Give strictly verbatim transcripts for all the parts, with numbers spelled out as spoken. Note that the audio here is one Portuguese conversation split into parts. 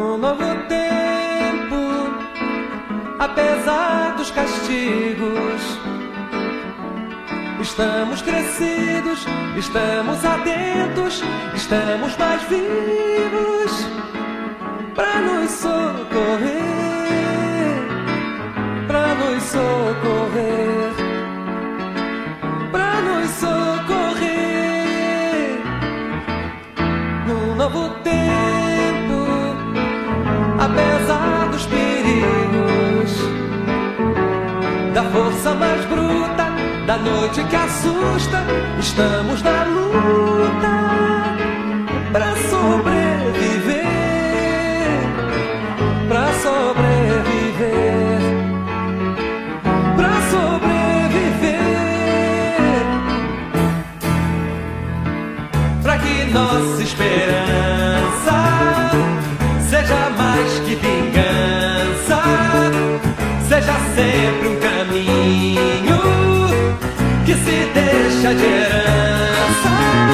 No novo tempo, apesar dos castigos, estamos crescidos, estamos atentos, estamos mais vivos pra nos socorrer, pra nos socorrer, pra nos socorrer. No novo tempo, apesar dos perigos, da força mais bruta, da noite que assusta, estamos na luta pra sobreviver, pra sobreviver, pra sobreviver, pra que nossa esperança seja mais que vingança, seja sempre um caminho que se deixa de herança.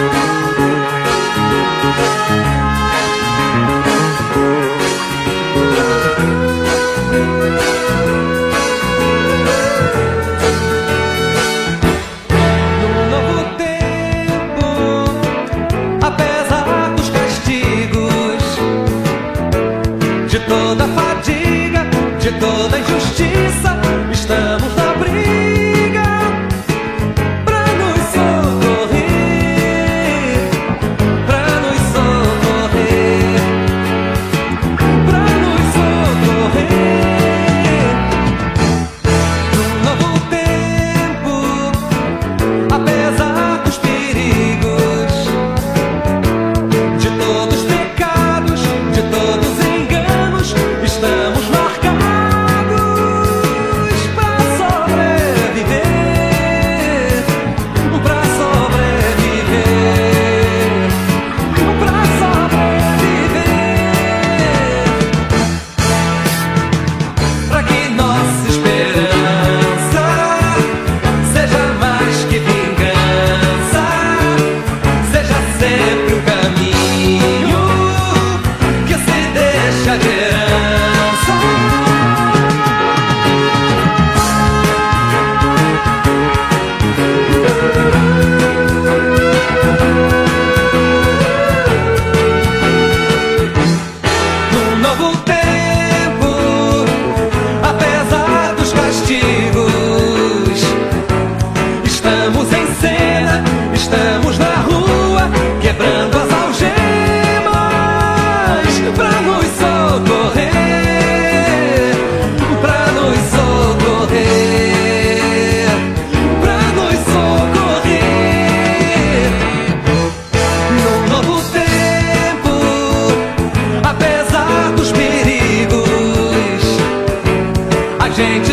No novo tempo, apesar dos castigos, de toda fadiga, de toda injustiça, estamos na briga pra nos socorrer, pra nos socorrer, pra nos socorrer. No novo tempo, apesar dos perigos, de todos os pecados, de todos os enganos, estamos marcados pra sobreviver, pra sobreviver, pra sobreviver, pra que nossa esperança seja mais que vingança, seja sempre um caminho que se deixa de herança. No novo tempo, apesar dos castigos, estamos em cena, estamos na rua, quebrando as algemas pra nos socorrer, pra nos socorrer, pra nos socorrer. No novo tempo, apesar dos perigos, a gente